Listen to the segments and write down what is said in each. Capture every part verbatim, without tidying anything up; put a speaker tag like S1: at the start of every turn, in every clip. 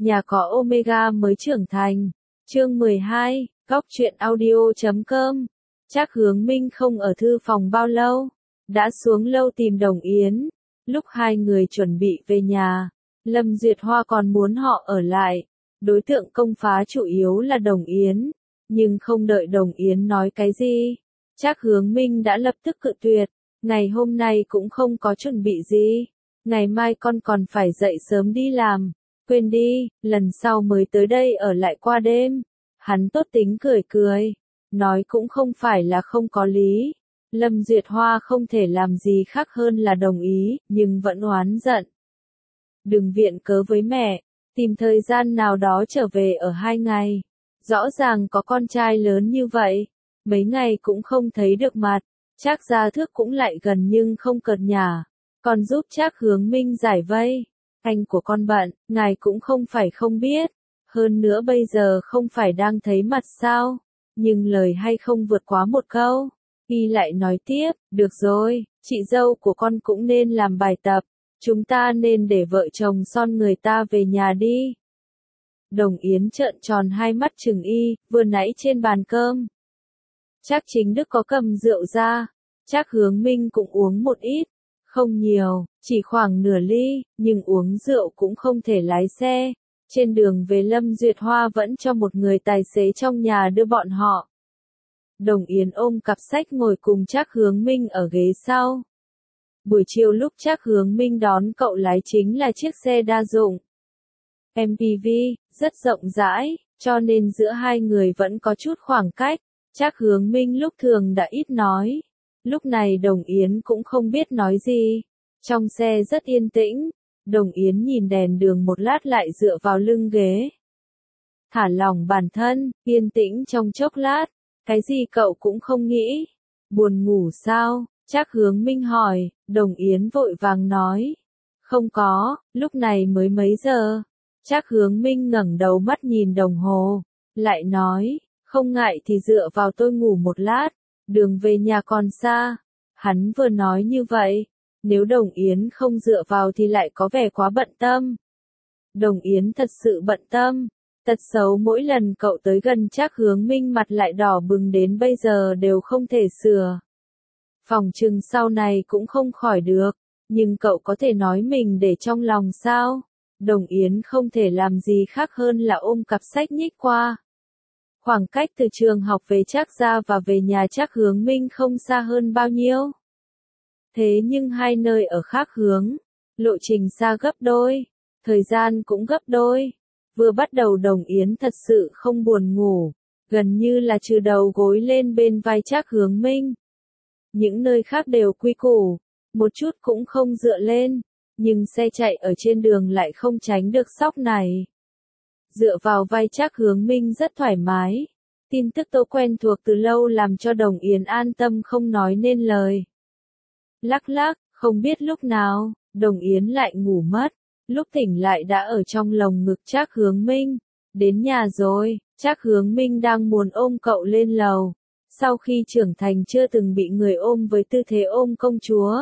S1: Nhà có Omega mới trưởng thành. Chương mười hai, góc truyện audio chấm com. Trác Hướng Minh không ở thư phòng bao lâu, đã xuống lâu tìm Đồng Yến. Lúc hai người chuẩn bị về nhà, Lâm Duyệt Hoa còn muốn họ ở lại. Đối tượng công phá chủ yếu là Đồng Yến, nhưng không đợi Đồng Yến nói cái gì, Trác Hướng Minh đã lập tức cự tuyệt. Ngày hôm nay cũng không có chuẩn bị gì, ngày mai con còn phải dậy sớm đi làm. Quên đi, lần sau mới tới đây ở lại qua đêm. Hắn tốt tính cười cười, nói cũng không phải là không có lý. Lâm Duyệt Hoa không thể làm gì khác hơn là đồng ý, nhưng vẫn oán giận. Đừng viện cớ với mẹ, tìm thời gian nào đó trở về ở hai ngày. Rõ ràng có con trai lớn như vậy, mấy ngày cũng không thấy được mặt. Trác Gia Thước cũng lại gần nhưng không cợt nhả, còn giúp Trác Hướng Minh giải vây. Anh của con bận, ngài cũng không phải không biết. Hơn nữa bây giờ không phải đang thấy mặt sao. Nhưng lời hay không vượt quá một câu. Y lại nói tiếp, được rồi, chị dâu của con cũng nên làm bài tập. Chúng ta nên để vợ chồng son người ta về nhà đi. Đồng Yến trợn tròn hai mắt chừng Y, vừa nãy trên bàn cơm. Trác Chính Đức có cầm rượu ra. Trác Hướng Minh cũng uống một ít. Không nhiều, chỉ khoảng nửa ly, nhưng uống rượu cũng không thể lái xe. Trên đường về Lâm Duyệt Hoa vẫn cho một người tài xế trong nhà đưa bọn họ. Đồng Yến ôm cặp sách ngồi cùng Trác Hướng Minh ở ghế sau. Buổi chiều lúc Trác Hướng Minh đón cậu lái chính là chiếc xe đa dụng em pê vê, rất rộng rãi, cho nên giữa hai người vẫn có chút khoảng cách. Trác Hướng Minh lúc thường đã ít nói. Lúc này Đồng Yến cũng không biết nói gì. Trong xe rất yên tĩnh. Đồng Yến nhìn đèn đường một lát lại dựa vào lưng ghế. Thả lỏng bản thân, yên tĩnh trong chốc lát. Cái gì cậu cũng không nghĩ. Buồn ngủ sao? Trác Hướng Minh hỏi. Đồng Yến vội vàng nói. Không có, lúc này mới mấy giờ. Trác Hướng Minh ngẩng đầu mắt nhìn đồng hồ. Lại nói, không ngại thì dựa vào tôi ngủ một lát. Đường về nhà còn xa. Hắn vừa nói như vậy. Nếu Đồng Yến không dựa vào thì lại có vẻ quá bận tâm. Đồng Yến thật sự bận tâm. Tật xấu mỗi lần cậu tới gần Trác Hướng Minh mặt lại đỏ bừng đến bây giờ đều không thể sửa. Phòng trừng sau này cũng không khỏi được. Nhưng cậu có thể nói mình để trong lòng sao? Đồng Yến không thể làm gì khác hơn là ôm cặp sách nhích qua. Khoảng cách từ trường học về Trác Gia và về nhà Trác Hướng Minh không xa hơn bao nhiêu. Thế nhưng hai nơi ở khác hướng, lộ trình xa gấp đôi, thời gian cũng gấp đôi. Vừa bắt đầu Đồng Yến thật sự không buồn ngủ, gần như là trừ đầu gối lên bên vai Trác Hướng Minh. Những nơi khác đều quy củ, một chút cũng không dựa lên, nhưng xe chạy ở trên đường lại không tránh được sóc này. Dựa vào vai Trác Hướng Minh rất thoải mái. Tin tức tố quen thuộc từ lâu làm cho Đồng Yến an tâm không nói nên lời. Lắc lắc, không biết lúc nào, Đồng Yến lại ngủ mất. Lúc tỉnh lại đã ở trong lồng ngực Trác Hướng Minh. Đến nhà rồi, Trác Hướng Minh đang muốn ôm cậu lên lầu. Sau khi trưởng thành chưa từng bị người ôm với tư thế ôm công chúa.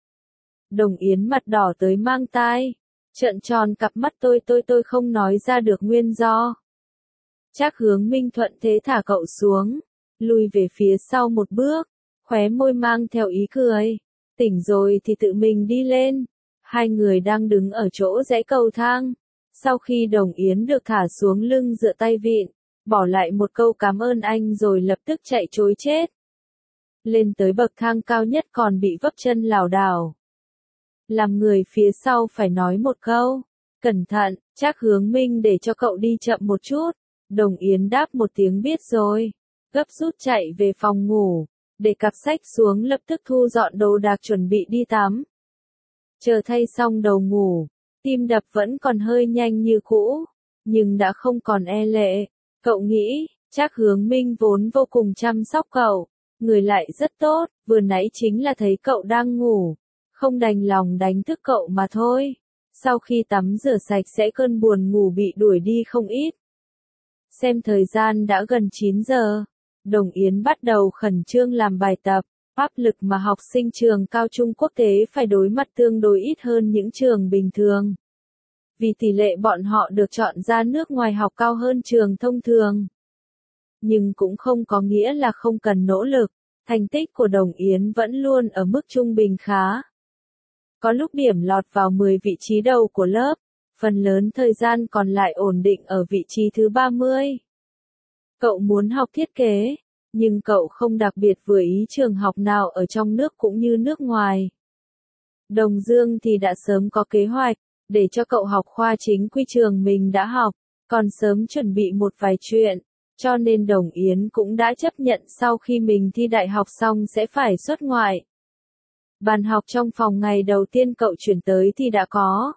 S1: Đồng Yến mặt đỏ tới mang tai. Trợn tròn cặp mắt tôi tôi tôi không nói ra được nguyên do. Trác Hướng Minh thuận thế thả cậu xuống, lùi về phía sau một bước, khóe môi mang theo ý cười. Tỉnh rồi thì tự mình đi lên. Hai người đang đứng ở chỗ rẽ cầu thang. Sau khi Đồng Yến được thả xuống lưng dựa tay vịn, bỏ lại một câu cảm ơn anh rồi lập tức chạy trối chết. Lên tới bậc thang cao nhất còn bị vấp chân lảo đảo. Làm người phía sau phải nói một câu, cẩn thận. Trác Hướng Minh để cho cậu đi chậm một chút. Đồng Yến đáp một tiếng biết rồi, gấp rút chạy về phòng ngủ, để cặp sách xuống lập tức thu dọn đồ đạc chuẩn bị đi tắm. Chờ thay xong đầu ngủ, tim đập vẫn còn hơi nhanh như cũ, nhưng đã không còn e lệ. Cậu nghĩ, Trác Hướng Minh vốn vô cùng chăm sóc cậu, người lại rất tốt, vừa nãy chính là thấy cậu đang ngủ, không đành lòng đánh thức cậu mà thôi. Sau khi tắm rửa sạch sẽ cơn buồn ngủ bị đuổi đi không ít. Xem thời gian đã gần chín giờ, Đồng Yến bắt đầu khẩn trương làm bài tập. Áp lực mà học sinh trường cao trung quốc tế phải đối mặt tương đối ít hơn những trường bình thường. vì tỷ lệ bọn họ được chọn ra nước ngoài học cao hơn trường thông thường. Nhưng cũng không có nghĩa là không cần nỗ lực, thành tích của Đồng Yến vẫn luôn ở mức trung bình khá. Có lúc điểm lọt vào mười vị trí đầu của lớp, phần lớn thời gian còn lại ổn định ở vị trí thứ ba mươi. Cậu muốn học thiết kế, nhưng cậu không đặc biệt vừa ý trường học nào ở trong nước cũng như nước ngoài. Đồng Dương thì đã sớm có kế hoạch, để cho cậu học khoa chính quy trường mình đã học, còn sớm chuẩn bị một vài chuyện, cho nên Đồng Yến cũng đã chấp nhận sau khi mình thi đại học xong sẽ phải xuất ngoại. Bàn học trong phòng ngày đầu tiên cậu chuyển tới thì đã có.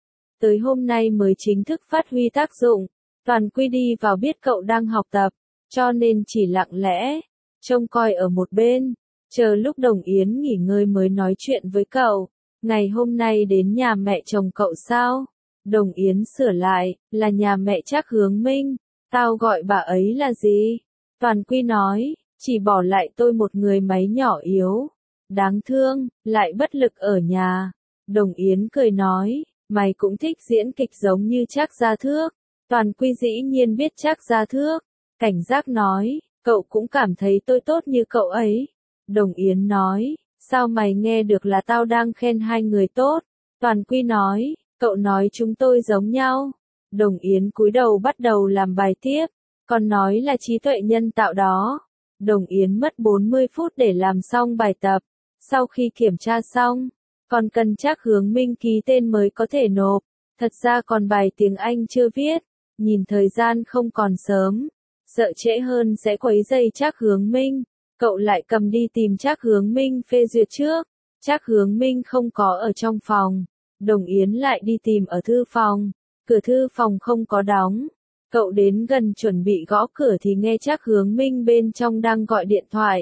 S1: Tới hôm nay mới chính thức phát huy tác dụng, Toàn Quy đi vào biết cậu đang học tập, cho nên chỉ lặng lẽ, trông coi ở một bên, chờ lúc Đồng Yến nghỉ ngơi mới nói chuyện với cậu. Ngày hôm nay đến nhà mẹ chồng cậu sao? Đồng Yến sửa lại, là nhà mẹ Trác Hướng Minh, tao gọi bà ấy là gì? Toàn Quy nói, chỉ bỏ lại tôi một người máy nhỏ yếu, đáng thương, lại bất lực ở nhà. Đồng Yến cười nói, mày cũng thích diễn kịch giống như Trác Gia Thước. Toàn Quy dĩ nhiên biết Trác Gia Thước, cảnh giác nói, cậu cũng cảm thấy tôi tốt như cậu ấy. Đồng Yến nói, sao mày nghe được là tao đang khen hai người tốt? Toàn Quy nói, cậu nói chúng tôi giống nhau. Đồng Yến cúi đầu bắt đầu làm bài tiếp, còn nói là trí tuệ nhân tạo đó. Đồng Yến mất bốn mươi phút để làm xong bài tập. Sau khi kiểm tra xong, còn cần Trác Hướng Minh ký tên mới có thể nộp. Thật ra còn bài tiếng Anh chưa viết, nhìn thời gian không còn sớm, sợ trễ hơn sẽ quấy rầy Trác Hướng Minh. Cậu lại cầm đi tìm Trác Hướng Minh phê duyệt trước. Trác Hướng Minh không có ở trong phòng. Đồng Yến lại đi tìm ở thư phòng. Cửa thư phòng không có đóng. Cậu đến gần chuẩn bị gõ cửa thì nghe Trác Hướng Minh bên trong đang gọi điện thoại.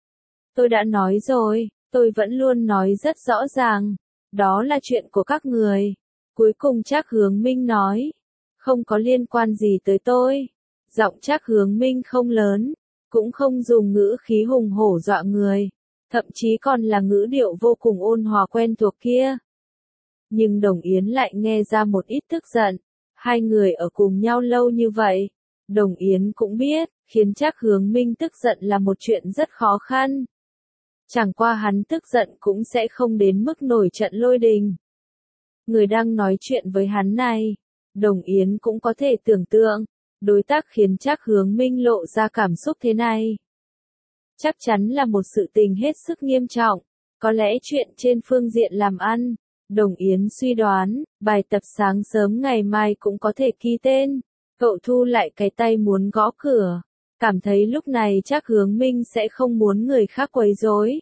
S1: Tôi đã nói rồi, tôi vẫn luôn nói rất rõ ràng. Đó là chuyện của các người. Cuối cùng Trác Hướng Minh nói. Không có liên quan gì tới tôi. Giọng Trác Hướng Minh không lớn, cũng không dùng ngữ khí hùng hổ dọa người, thậm chí còn là ngữ điệu vô cùng ôn hòa quen thuộc kia. Nhưng Đồng Yến lại nghe ra một ít tức giận. Hai người ở cùng nhau lâu như vậy, Đồng Yến cũng biết, khiến Trác Hướng Minh tức giận là một chuyện rất khó khăn. Chẳng qua hắn tức giận cũng sẽ không đến mức nổi trận lôi đình. Người đang nói chuyện với hắn này, Đồng Yến cũng có thể tưởng tượng, đối tác khiến Trác Hướng Minh lộ ra cảm xúc thế này. Chắc chắn là một sự tình hết sức nghiêm trọng, có lẽ chuyện trên phương diện làm ăn. Đồng Yến suy đoán, bài tập sáng sớm ngày mai cũng có thể ký tên. Cậu thu lại cái tay muốn gõ cửa, cảm thấy lúc này Trác Hướng Minh sẽ không muốn người khác quấy rối.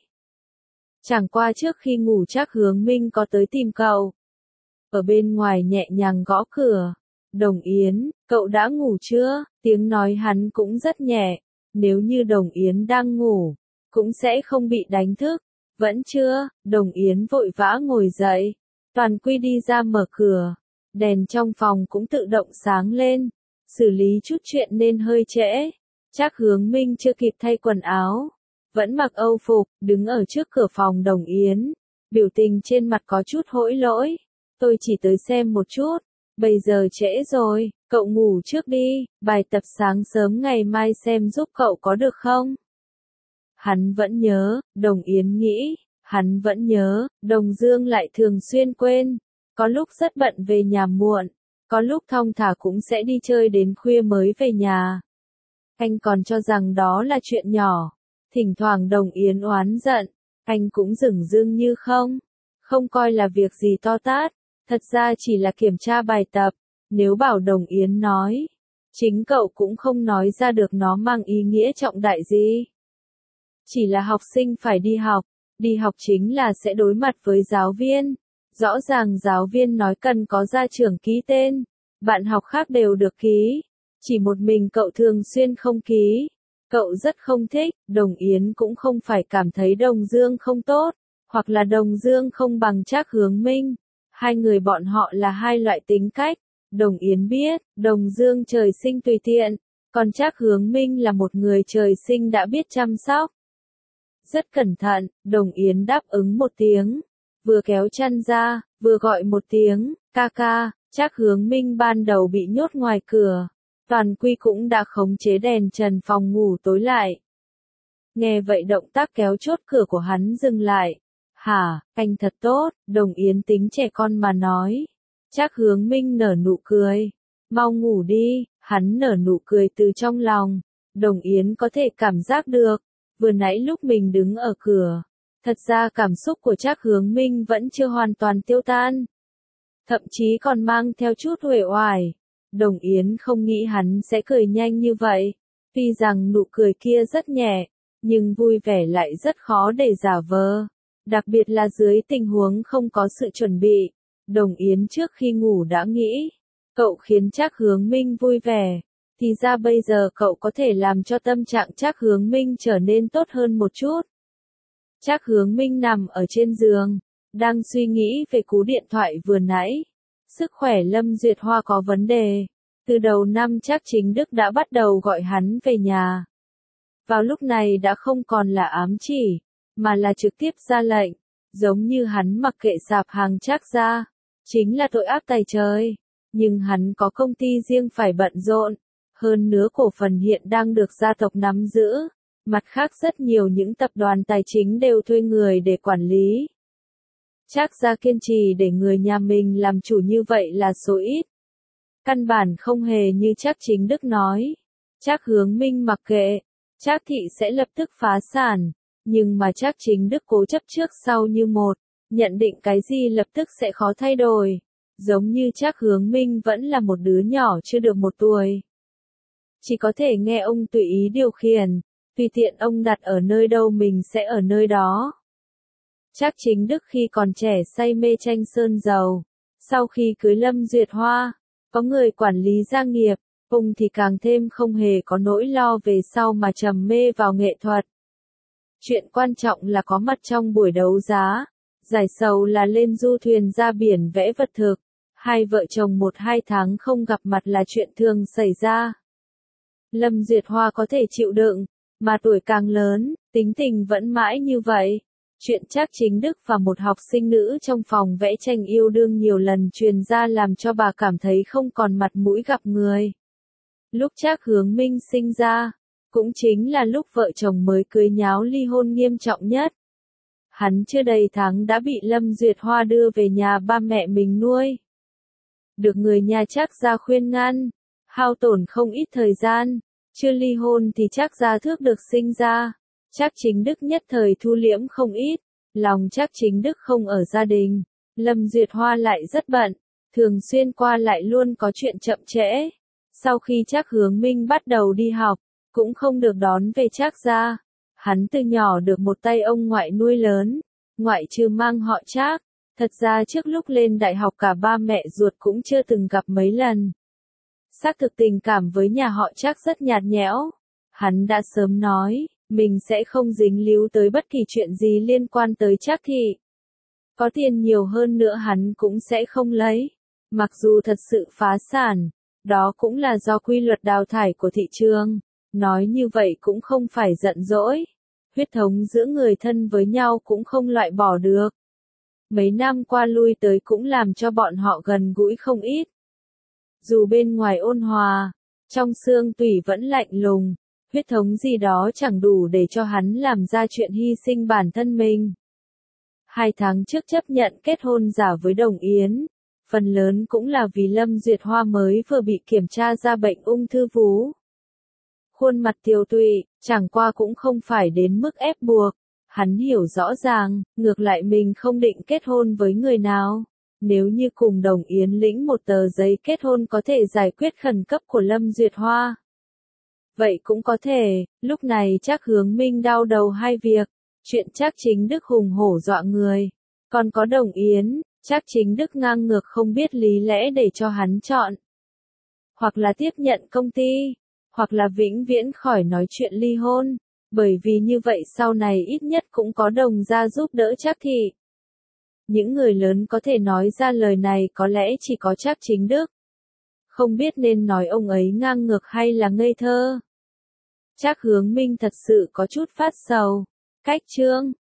S1: Chẳng qua trước khi ngủ Trác Hướng Minh có tới tìm cậu. Ở bên ngoài nhẹ nhàng gõ cửa. Đồng Yến, cậu đã ngủ chưa? Tiếng nói hắn cũng rất nhẹ. Nếu như Đồng Yến đang ngủ, cũng sẽ không bị đánh thức. Vẫn chưa? Đồng Yến vội vã ngồi dậy. Toàn Quy đi ra mở cửa. Đèn trong phòng cũng tự động sáng lên. Xử lý chút chuyện nên hơi trễ. Trác Hướng Minh chưa kịp thay quần áo. Vẫn mặc âu phục, đứng ở trước cửa phòng Đồng Yến. Biểu tình trên mặt có chút hối lỗi. Tôi chỉ tới xem một chút. Bây giờ trễ rồi, cậu ngủ trước đi. Bài tập sáng sớm ngày mai xem giúp cậu có được không? Hắn vẫn nhớ, Đồng Yến nghĩ. Hắn vẫn nhớ, Đồng Dương lại thường xuyên quên. Có lúc rất bận về nhà muộn. Có lúc thong thả cũng sẽ đi chơi đến khuya mới về nhà. Anh còn cho rằng đó là chuyện nhỏ. Thỉnh thoảng Đồng Yến oán giận. Anh cũng dửng dưng như không. Không coi là việc gì to tát. Thật ra chỉ là kiểm tra bài tập. Nếu bảo Đồng Yến nói, chính cậu cũng không nói ra được nó mang ý nghĩa trọng đại gì. Chỉ là học sinh phải đi học. Đi học chính là sẽ đối mặt với giáo viên. Rõ ràng giáo viên nói cần có gia trưởng ký tên. Bạn học khác đều được ký. Chỉ một mình cậu thường xuyên không ký. Cậu rất không thích. Đồng Yến cũng không phải cảm thấy Đồng Dương không tốt. Hoặc là Đồng Dương không bằng Trác Hướng Minh. Hai người bọn họ là hai loại tính cách. Đồng Yến biết, Đồng Dương trời sinh tùy tiện. Còn Trác Hướng Minh là một người trời sinh đã biết chăm sóc. Rất cẩn thận, Đồng Yến đáp ứng một tiếng. Vừa kéo chăn ra, vừa gọi một tiếng, ca ca. Trác Hướng Minh ban đầu bị nhốt ngoài cửa, Toàn Quy cũng đã khống chế đèn trần phòng ngủ tối lại. Nghe vậy động tác kéo chốt cửa của hắn dừng lại. Hả, anh thật tốt, Đồng Yến tính trẻ con mà nói. Trác Hướng Minh nở nụ cười. Mau ngủ đi, hắn nở nụ cười từ trong lòng. Đồng Yến có thể cảm giác được, vừa nãy lúc mình đứng ở cửa, thật ra cảm xúc của Trác Hướng Minh vẫn chưa hoàn toàn tiêu tan. Thậm chí còn mang theo chút uể oải. Đồng Yến không nghĩ hắn sẽ cười nhanh như vậy. Tuy rằng nụ cười kia rất nhẹ, nhưng vui vẻ lại rất khó để giả vờ. Đặc biệt là dưới tình huống không có sự chuẩn bị. Đồng Yến trước khi ngủ đã nghĩ, cậu khiến Trác Hướng Minh vui vẻ. Thì ra bây giờ cậu có thể làm cho tâm trạng Trác Hướng Minh trở nên tốt hơn một chút. Trác Hướng Minh nằm ở trên giường, đang suy nghĩ về cú điện thoại vừa nãy. Sức khỏe Lâm Duyệt Hoa có vấn đề. Từ đầu năm Trác Chính Đức đã bắt đầu gọi hắn về nhà. Vào lúc này đã không còn là ám chỉ, mà là trực tiếp ra lệnh, giống như hắn mặc kệ sạp hàng Trác gia, chính là tội ác tày trời. Nhưng hắn có công ty riêng phải bận rộn, hơn nữa cổ phần hiện đang được gia tộc nắm giữ. Mặt khác rất nhiều những tập đoàn tài chính đều thuê người để quản lý. Trác gia kiên trì để người nhà mình làm chủ như vậy là số ít. Căn bản không hề như Trác Chính Đức nói. Trác Hướng Minh mặc kệ, Trác thị sẽ lập tức phá sản, nhưng mà Trác Chính Đức cố chấp trước sau như một, nhận định cái gì lập tức sẽ khó thay đổi. Giống như Trác Hướng Minh vẫn là một đứa nhỏ chưa được một tuổi. Chỉ có thể nghe ông tùy ý điều khiển, tùy tiện ông đặt ở nơi đâu mình sẽ ở nơi đó. Trác Chính Đức khi còn trẻ say mê tranh sơn dầu, sau khi cưới Lâm Duyệt Hoa, có người quản lý gia nghiệp, ông thì càng thêm không hề có nỗi lo về sau mà trầm mê vào nghệ thuật. Chuyện quan trọng là có mặt trong buổi đấu giá, giải sầu là lên du thuyền ra biển vẽ vật thực, hai vợ chồng một hai tháng không gặp mặt là chuyện thường xảy ra. Lâm Duyệt Hoa có thể chịu đựng, mà tuổi càng lớn, tính tình vẫn mãi như vậy. Chuyện Trác Chính Đức và một học sinh nữ trong phòng vẽ tranh yêu đương nhiều lần truyền ra làm cho bà cảm thấy không còn mặt mũi gặp người. Lúc Trác Hướng Minh sinh ra, cũng chính là lúc vợ chồng mới cưới nháo ly hôn nghiêm trọng nhất. Hắn chưa đầy tháng đã bị Lâm Duyệt Hoa đưa về nhà ba mẹ mình nuôi. Được người nhà Trác gia khuyên ngăn, hao tổn không ít thời gian, chưa ly hôn thì Trác gia thước được sinh ra. Trác Chính Đức nhất thời thu liễm không ít, lòng Trác Chính Đức không ở gia đình, Lâm Duyệt Hoa lại rất bận, thường xuyên qua lại luôn có chuyện chậm trễ. Sau khi Trác Hướng Minh bắt đầu đi học, cũng không được đón về Trác gia. Hắn từ nhỏ được một tay ông ngoại nuôi lớn, ngoại trừ mang họ Trác, thật ra trước lúc lên đại học cả ba mẹ ruột cũng chưa từng gặp mấy lần. Xác thực tình cảm với nhà họ Trác rất nhạt nhẽo. Hắn đã sớm nói, mình sẽ không dính líu tới bất kỳ chuyện gì liên quan tới Trác thị. Có tiền nhiều hơn nữa hắn cũng sẽ không lấy. Mặc dù thật sự phá sản, đó cũng là do quy luật đào thải của thị trường. Nói như vậy cũng không phải giận dỗi. Huyết thống giữa người thân với nhau cũng không loại bỏ được. Mấy năm qua lui tới cũng làm cho bọn họ gần gũi không ít. Dù bên ngoài ôn hòa, trong xương tủy vẫn lạnh lùng, huyết thống gì đó chẳng đủ để cho hắn làm ra chuyện hy sinh bản thân mình. Hai tháng trước chấp nhận kết hôn giả với Đồng Yến, phần lớn cũng là vì Lâm Duyệt Hoa mới vừa bị kiểm tra ra bệnh ung thư vú. Khuôn mặt tiều tụy, chẳng qua cũng không phải đến mức ép buộc. Hắn hiểu rõ ràng, ngược lại mình không định kết hôn với người nào. Nếu như cùng Đồng Yến lĩnh một tờ giấy kết hôn có thể giải quyết khẩn cấp của Lâm Duyệt Hoa. Vậy cũng có thể, lúc này Trác Hướng Minh đau đầu hai việc. Chuyện Trác Chính Đức hùng hổ dọa người. Còn có Đồng Yến, Trác Chính Đức ngang ngược không biết lý lẽ để cho hắn chọn. Hoặc là tiếp nhận công ty, hoặc là vĩnh viễn khỏi nói chuyện ly hôn. Bởi vì như vậy sau này ít nhất cũng có Đồng gia giúp đỡ Trác thị. Những người lớn có thể nói ra lời này có lẽ chỉ có Trác Chính Đức. Không biết nên nói ông ấy ngang ngược hay là ngây thơ. Trác Hướng Minh thật sự có chút phát sầu. Cách chương